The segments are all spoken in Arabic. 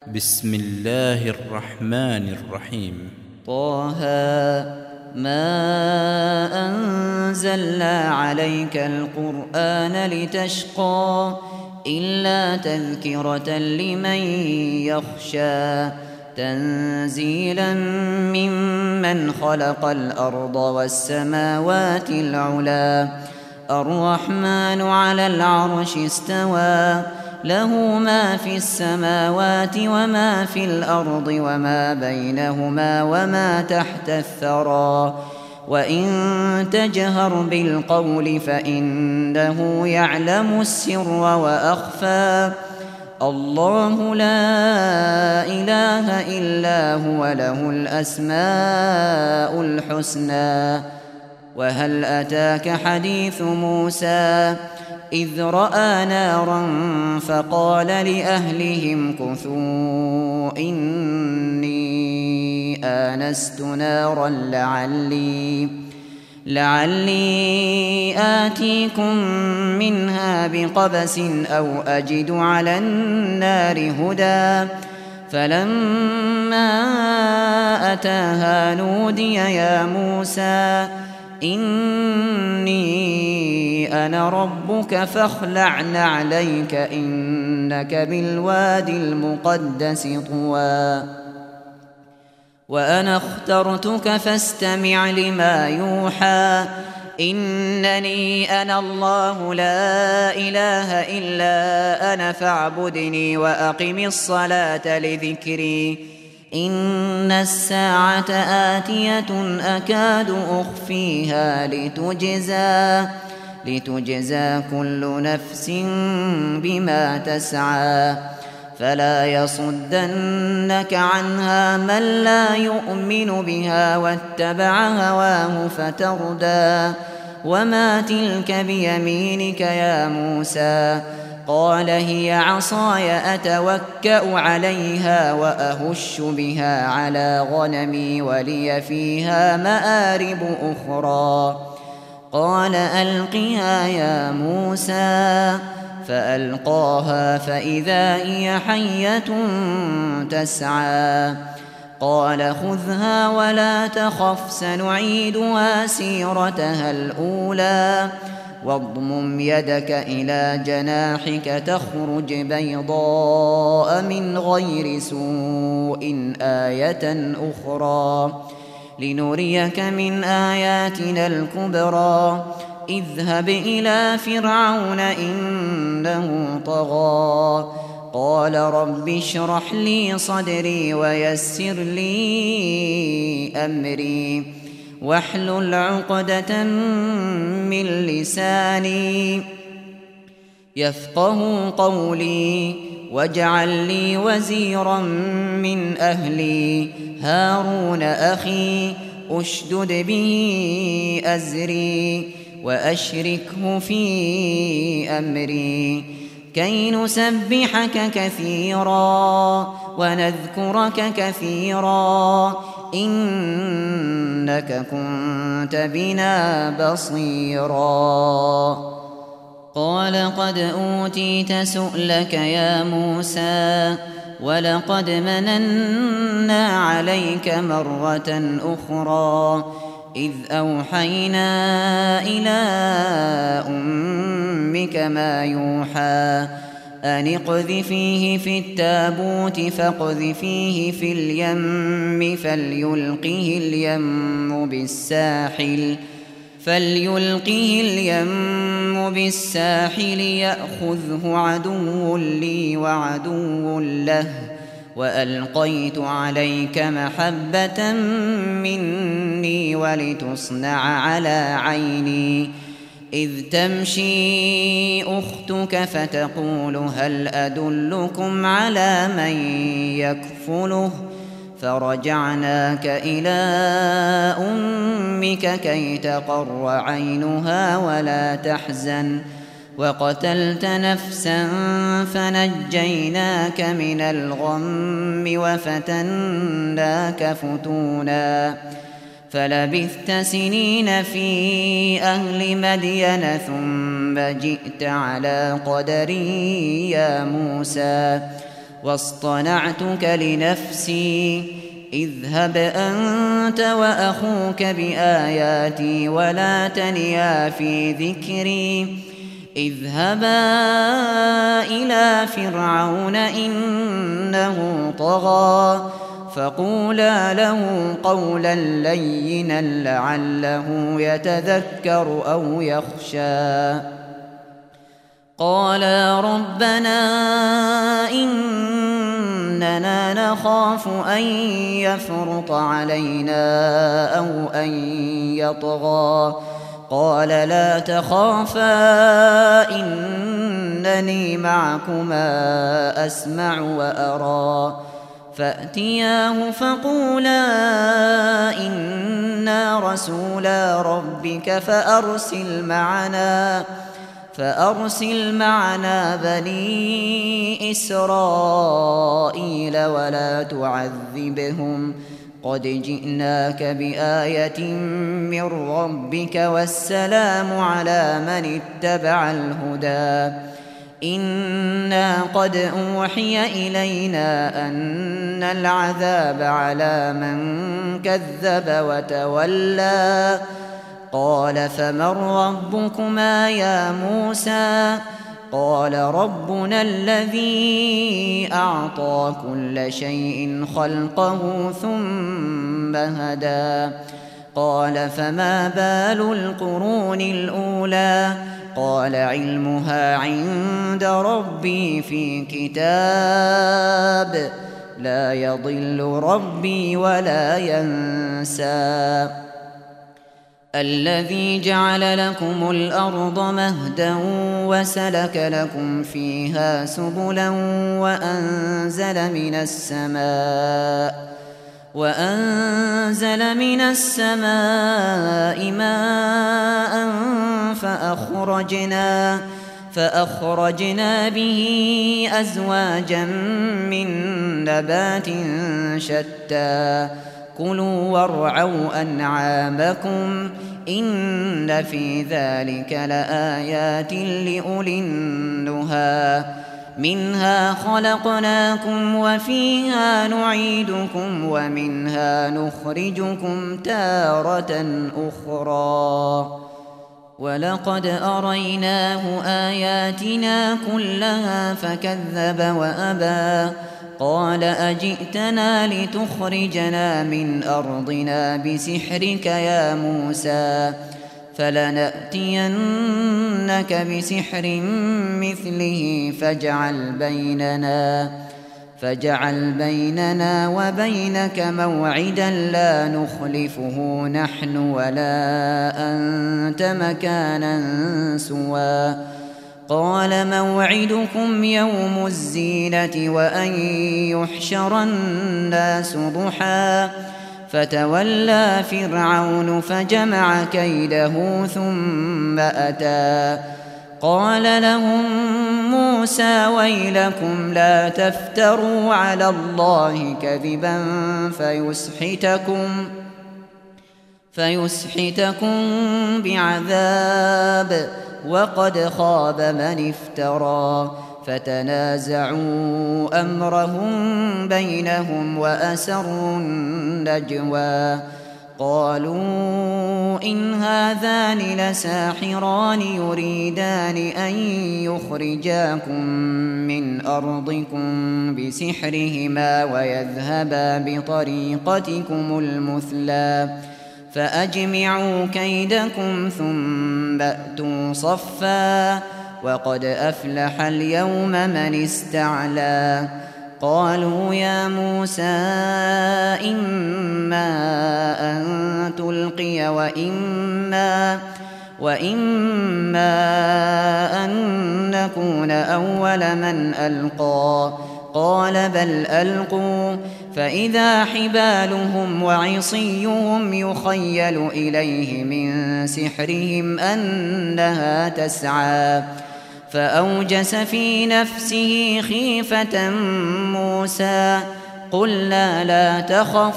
بسم الله الرحمن الرحيم. طه ما أنزلنا عليك القرآن لتشقى إلا تذكرة لمن يخشى تنزيلا ممن خلق الأرض والسماوات العلى الرحمن على العرش استوى له ما في السماوات وما في الأرض وما بينهما وما تحت الثرى وإن تجهر بالقول فإنه يعلم السر وأخفى الله لا إله إلا هو له الأسماء الحسنى. وهل أتاك حديث موسى إذ رأى نارا فقال لأهلهم كثوا إني آنست نارا لعلي آتيكم منها بقبس أو أجد على النار هدى فلما أتاها نودي يا موسى إني أنا ربك فاخلع نعليك إنك بالوادي المقدس طوى وأنا اخترتك فاستمع لما يوحى إنني أنا الله لا إله إلا أنا فاعبدني وأقم الصلاة لذكري إن الساعة آتية أكاد أخفيها لتجزى كل نفس بما تسعى فلا يصدنك عنها من لا يؤمن بها واتبع هواه فتردى وما تلك بيمينك يا موسى قال هي عصاي أتوكأ عليها وأهش بها على غنمي ولي فيها مآرب أخرى قال ألقها يا موسى فألقاها فإذا هي حية تسعى قال خذها ولا تخف سنعيدها سيرتها الأولى واضمم يدك إلى جناحك تخرج بيضاء من غير سوء آية أخرى لنريك من آياتنا الكبرى اذهب إلى فرعون إنه طغى قال رب اشرح لي صدري ويسر لي أمري واحلل عقدة من لساني يفقه قولي واجعل لي وزيرا من أهلي هارون أخي أشدد به أزري وأشركه في أمري كي نسبحك كثيرا ونذكرك كثيرا إنك كنت بنا بصيرا قال قد أوتيت سؤلك يا موسى ولقد مننا عليك مرة أخرى إذ أوحينا إلى أمك ما يوحى أن اقذفيه في التابوت فاقذفيه في اليم فليلقه اليم بالساحل يأخذه عدو لي وعدو له وألقيت عليك محبة مني ولتصنع على عيني إذ تمشي أختك فتقول هل أدلكم على من يكفله فرجعناك إلى أمك كي تقر عينها ولا تحزن وقتلت نفسا فنجيناك من الغم وفتناك فتونا فلبثت سنين في أهل مدين ثم جئت على قدري يا موسى واصطنعتك لنفسي اذهب أنت وأخوك بآياتي ولا تنيا في ذكري اذهبا إلى فرعون إنه طغى فقولا له قولا لينا لعله يتذكر أو يخشى قالا ربنا إننا نخاف أن يفرط علينا أو أن يطغى قال لا تخافا إنني معكما أسمع وأرى فأتياه فقولا إنا رسولا ربك فأرسل معنا بني إسرائيل ولا تعذبهم قد جئناك بآية من ربك والسلام على من اتبع الهدى إنا قد أوحي إلينا أن العذاب على من كذب وتولى قال فمن ربكما يا موسى قال ربنا الذي أعطى كل شيء خلقه ثم هدى قال فما بال القرون الأولى قال علمها عند ربي في كتاب لا يضل ربي ولا ينسى الذي جعل لكم الأرض مهدا وسلك لكم فيها سبلا وأنزل من السماء ماء فأخرجنا به أزواجا من نبات شتى كلوا وارعوا أنعامكم إن في ذلك لآيات لأولي النهى منها خلقناكم وفيها نعيدكم ومنها نخرجكم تارة أخرى ولقد أريناه آياتنا كلها فكذب وأبى قال أجئتنا لتخرجنا من أرضنا بسحرك يا موسى فلنأتينك بسحر مثله فاجعل بيننا وبينك موعدا لا نخلفه نحن ولا أنت مكانا سوى قال موعدكم يوم الزينة وأن يحشر الناس ضحى فتولى فرعون فجمع كيده ثم أتى قال لهم موسى ويلكم لا تفتروا على الله كذبا فيسحتكم بعذاب وقد خاب من افترى فتنازعوا أمرهم بينهم وأسروا النجوى قالوا إن هذان لساحران يريدان أن يخرجاكم من أرضكم بسحرهما ويذهبا بطريقتكم المثلى فأجمعوا كيدكم ثم أتوا صفا وقد أفلح اليوم من استعلى قالوا يا موسى إما أن تلقي وإما أن نكون أول من ألقى قال بل ألقوا فإذا حبالهم وعصيهم يخيل إليه من سحرهم أنها تسعى فأوجس في نفسه خيفة موسى قلنا لا تخف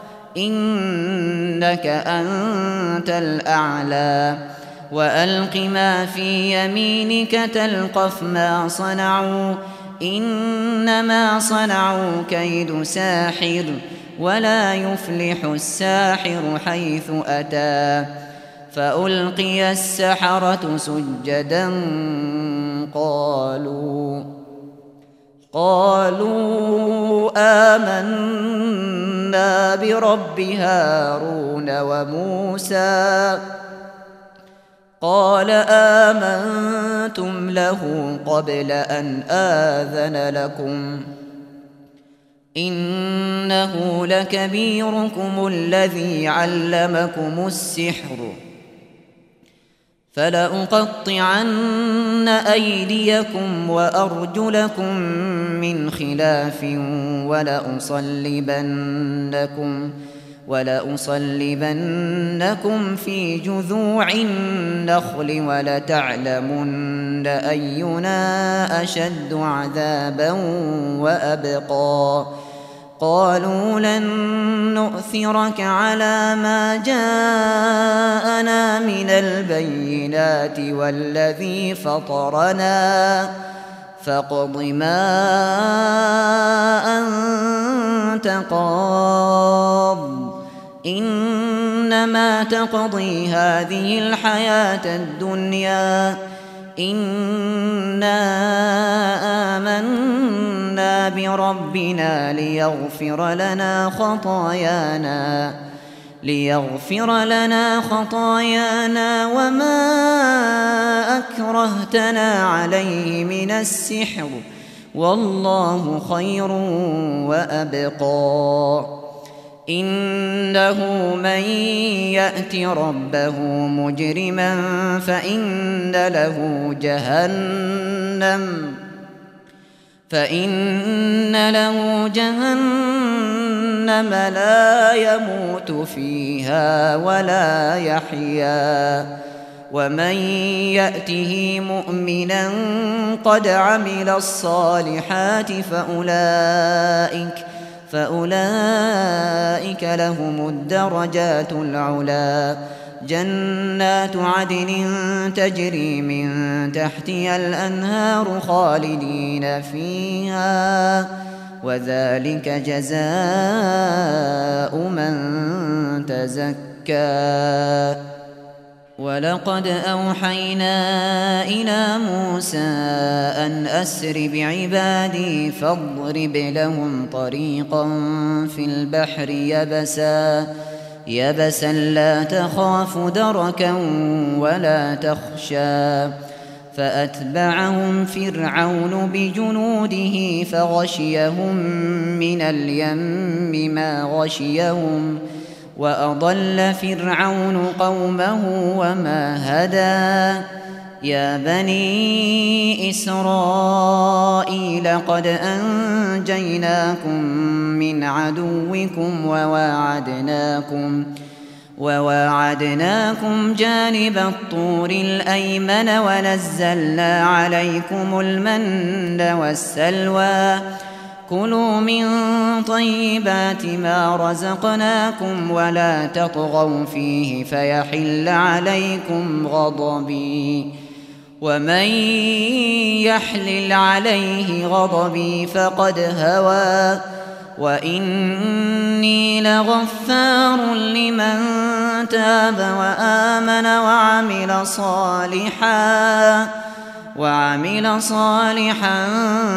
إنك أنت الأعلى وألق ما في يمينك تلقف ما صنعوا إنما صنعوا كيد ساحر ولا يفلح الساحر حيث أتى فألقي السحرة سجدا قالوا آمنا برب هارون وموسى قال آمنتم له قبل أن آذن لكم إنه لكبيركم الذي علمكم السحر فلأقطعن أيديكم وأرجلكم من خلاف ولأصلبنكم في جذوع النخل ولتعلمن أينا أشد عذابا وأبقى قالوا لن نؤثرك على ما جاءنا من البينات والذي فطرنا فاقض ما أنت قاض إنما تقضي هذه الحياة الدنيا إنا آمنا بربنا ليغفر لنا خطايانا وما أكرهتنا عليه من السحر والله خير وأبقى إنه من يأت ربه مجرما فإن له جهنم لا يموت فيها ولا يحيا ومن يأته مؤمنا قد عمل الصالحات فأولئك لهم الدرجات العلا جنات عدن تجري من تحتها الأنهار خالدين فيها وذلك جزاء من تزكى ولقد أوحينا إلى موسى أن أسر بعبادي فاضرب لهم طريقا في البحر يبسا لا تخاف دركا ولا تخشى فأتبعهم فرعون بجنوده فغشيهم من اليم ما غشيهم وأضل فرعون قومه وما هدى يا بني إسرائيل قد أنجيناكم من عدوكم وواعدناكم جانب الطور الأيمن ونزلنا عليكم المن والسلوى كلوا من طيبات ما رزقناكم ولا تطغوا فيه فيحل عليكم غضبي ومن يحلل عليه غضبي فقد هوى وإني لغفار لمن تاب وآمن وعمل صالحا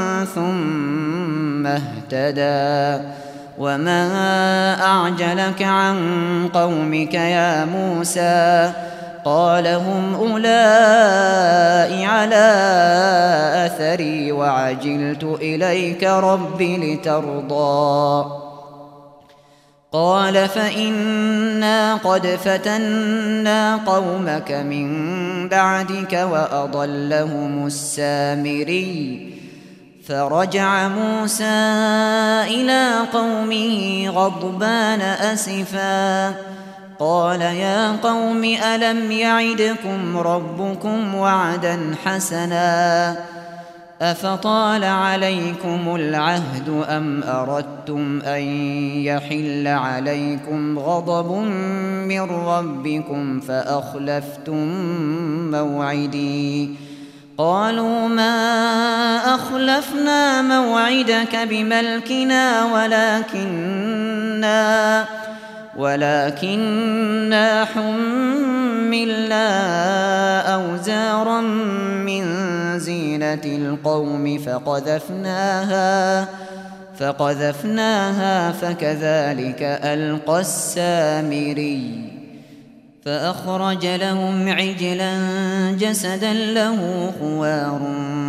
ثم اهتدى وما أعجلك عن قومك يا موسى قال هم أولئك على أثري وعجلت إليك رب لترضى قال فإنا قد فتنا قومك من بعدك وأضلهم السامري فرجع موسى إلى قومه غضبان أسفا قال يا قوم ألم يعدكم ربكم وعدا حسنا أفطال عليكم العهد أم أردتم أن يحل عليكم غضب من ربكم فأخلفتم موعدي قالوا ما أخلفنا موعدك بملكنا ولكننا حملنا أوزارا من زينة القوم فقذفناها فكذلك ألقى السامري فأخرج لهم عجلا جسدا له خوار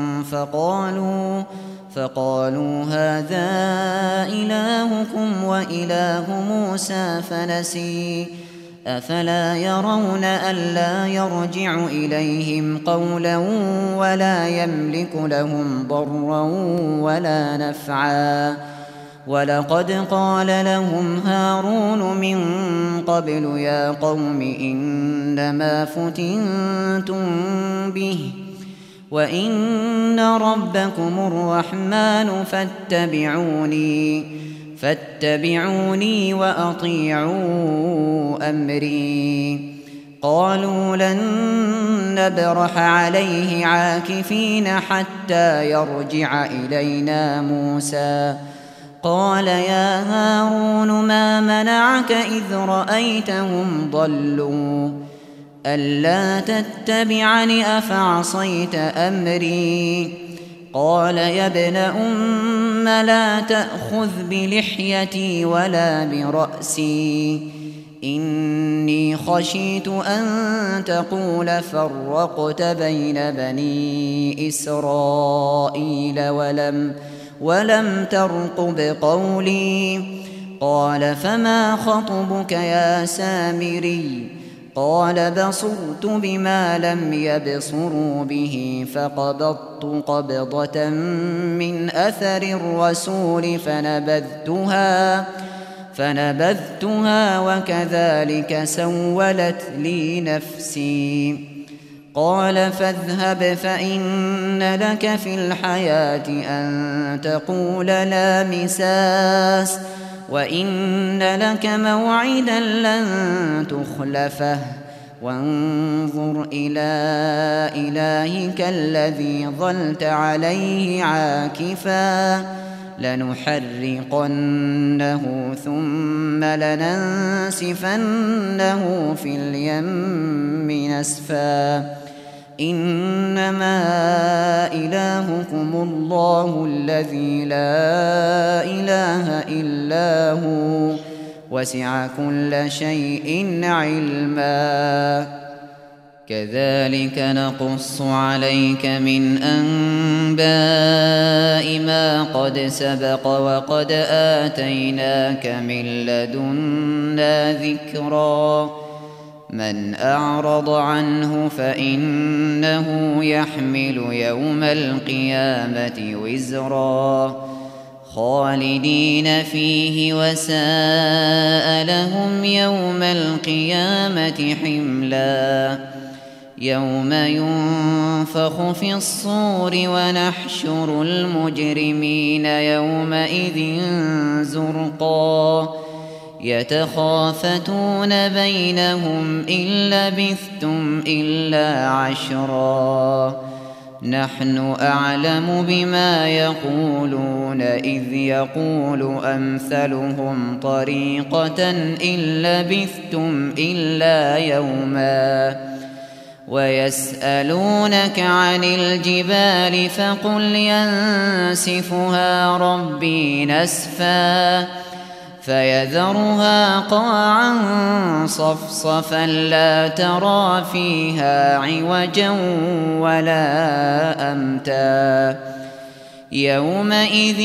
فقالوا هذا إلهكم وإله موسى فنسي أفلا يرون ألا يرجع إليهم قولا ولا يملك لهم ضرا ولا نفعا ولقد قال لهم هارون من قبل يا قوم إنما فتنتم به وإن ربكم الرحمن فاتبعوني وأطيعوا أمري قالوا لن نبرح عليه عاكفين حتى يرجع إلينا موسى قال يا هارون ما منعك إذ رأيتهم ضلوا ألا تتبعني أفعصيت أمري قال يا ابن أم لا تأخذ بلحيتي ولا برأسي إني خشيت أن تقول فرقت بين بني إسرائيل ولم ترقب قولي قال فما خطبك يا سامري قال بصرت بما لم يبصروا به فقبضت قبضة من أثر الرسول فنبذتها وكذلك سولت لي نفسي قال فاذهب فإن لك في الحياة أن تقول لا مساس وإن لك موعدا لن تخلفه وانظر إلى إلهك الذي ظلت عليه عاكفا لنحرقنه ثم لننسفنه في اليم نسفا إنما إلهكم الله الذي لا إله إلا هو وسع كل شيء علما كذلك نقص عليك من أنباء ما قد سبق وقد آتيناك من لدنا ذكرا من أعرض عنه فإنه يحمل يوم القيامة وزرا خالدين فيه وساء لهم يوم القيامة حملا يوم ينفخ في الصور ونحشر المجرمين يومئذ زرقا يتخافتون بينهم إن لبثتم إلا عشرا نحن أعلم بما يقولون إذ يقول أمثلهم طريقة إن لبثتم إلا يوما ويسألونك عن الجبال فقل ينسفها ربي نسفا فيذرها قاعا صفصفا لا ترى فيها عوجا ولا أمتا يومئذ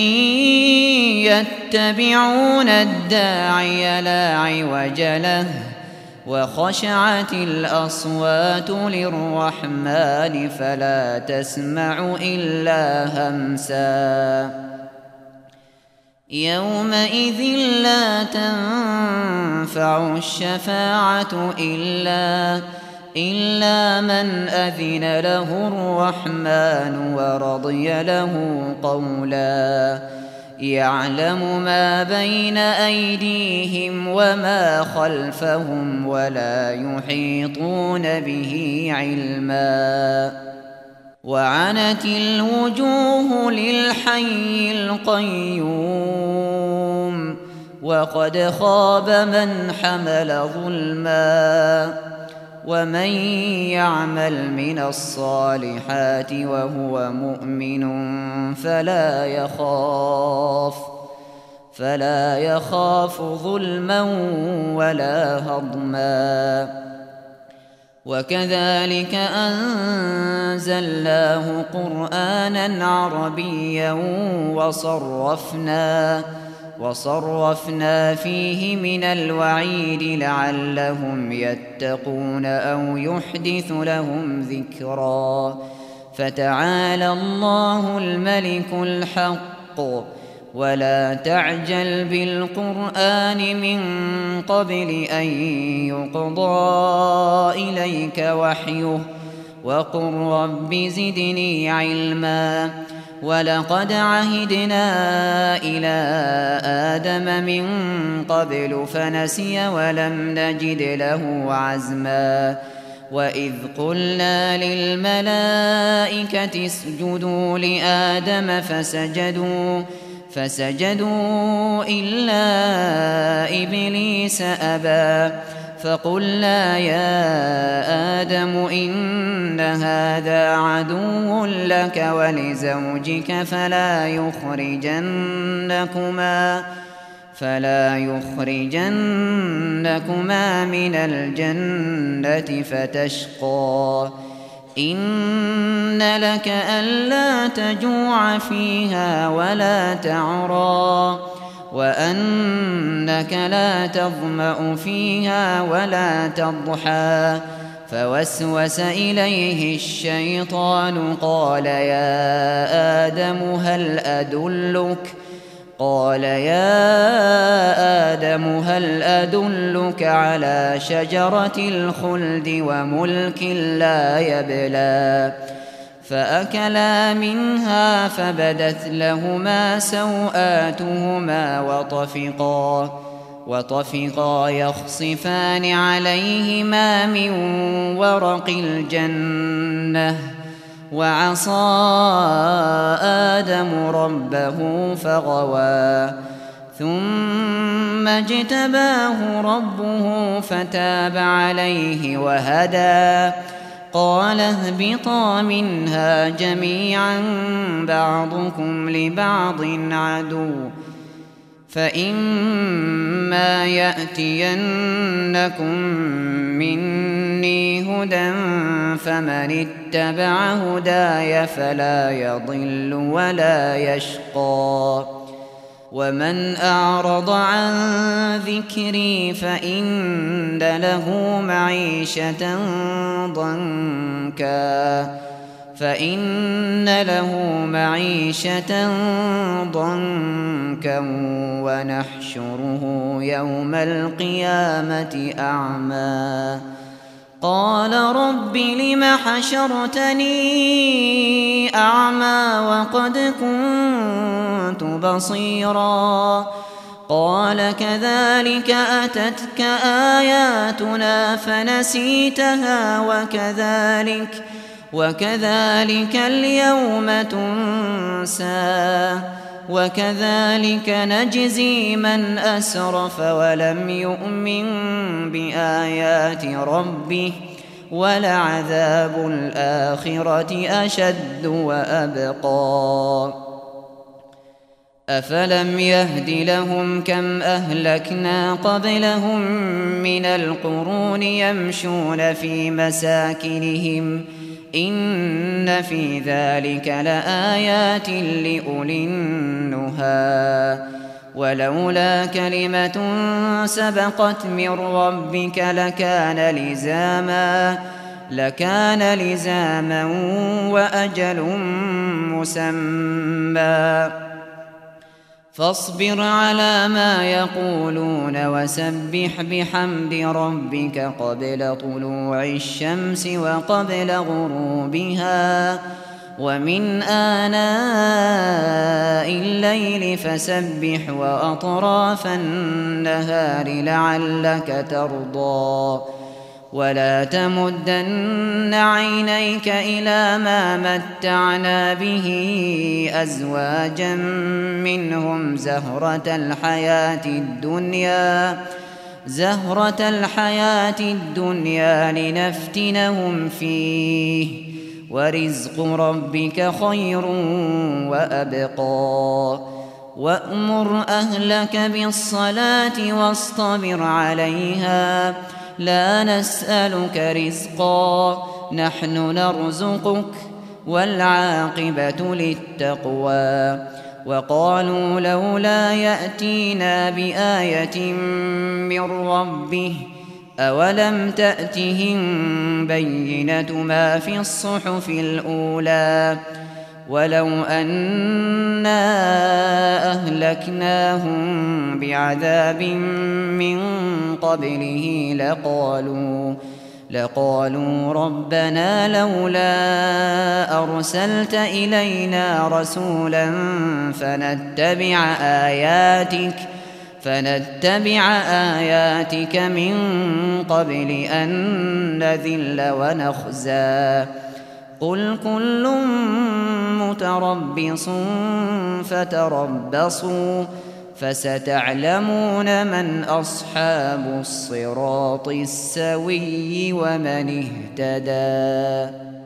يتبعون الداعي لا عوج له وخشعت الأصوات للرحمن فلا تسمع إلا همسا يومئذ لا تنفع الشفاعة إلا من أذن له الرحمن ورضي له قولا يعلم ما بين أيديهم وما خلفهم ولا يحيطون به علما وعنت الوجوه للحي القيوم وقد خاب من حمل ظلما ومن يعمل من الصالحات وهو مؤمن فلا يخاف ظلما ولا هضما وكذلك أنزلناه قرآنا عربيا وصرفنا فيه من الوعيد لعلهم يتقون أو يحدث لهم ذكرا فتعالى الله الملك الحق ولا تعجل بالقرآن من قبل أن يقضى إليك وحيه وقل رب زدني علما ولقد عهدنا إلى آدم من قبل فنسي ولم نجد له عزما وإذ قلنا للملائكة اسجدوا لآدم فسجدوا إلا إبليس أبى فقلنا يا آدم إن هذا عدو لك ولزوجك فلا يخرجنكما من الجنة فتشقى إن لك ألا تجوع فيها ولا تعرى وأنك لا تظمأ فيها ولا تضحى فوسوس إليه الشيطان قال يا آدم هل أدلك على شجرة الخلد وملك لا يبلى فأكلا منها فبدت لهما سوآتهما وطفقا يخصفان عليهما من ورق الجنة وعصى آدم ربه فغوى ثم اجتباه ربه فتاب عليه وهدى قال اهبطا منها جميعا بعضكم لبعض عدو فإما يأتينكم مني هدى فمن اتبع هداي فلا يضل ولا يشقى ومن أعرض عن ذكري فإن له معيشة ضنكا ونحشره يوم القيامة أعمى قال رب لم حشرتني أعمى وقد كنت بصيرا قال كذلك أتتك آياتنا فنسيتها وكذلك اليوم تنسى وكذلك نجزي من أسرف ولم يؤمن بآيات ربه ولعذاب الآخرة أشد وأبقى أفلم يهد لهم كم أهلكنا قبلهم من القرون يمشون في مساكنهم إن في ذلك لآيات لأولي النهى ولولا كلمة سبقت من ربك لكان لزاما وأجل مسمى فاصبر على ما يقولون وسبح بحمد ربك قبل طلوع الشمس وقبل غروبها ومن آناء الليل فسبح وأطراف النهار لعلك ترضى ولا تمدن عينيك إلى ما متعنا به أزواجا منهم زهرة الحياة الدنيا لنفتنهم فيه ورزق ربك خير وأبقى وأمر أهلك بالصلاة واصطبر عليها لا نسألك رزقا نحن نرزقك والعاقبة للتقوى وقالوا لولا يأتينا بآية من ربه أولم تأتهم بينة ما في الصحف الأولى ولو أنا أهلكناهم بعذاب من قبله لقالوا ربنا لولا أرسلت إلينا رسولا فنتبع آياتك من قبل أن نذل ونخزى قل كل متربص فتربصوا فستعلمون من أصحاب الصراط السوي ومن اهتدى.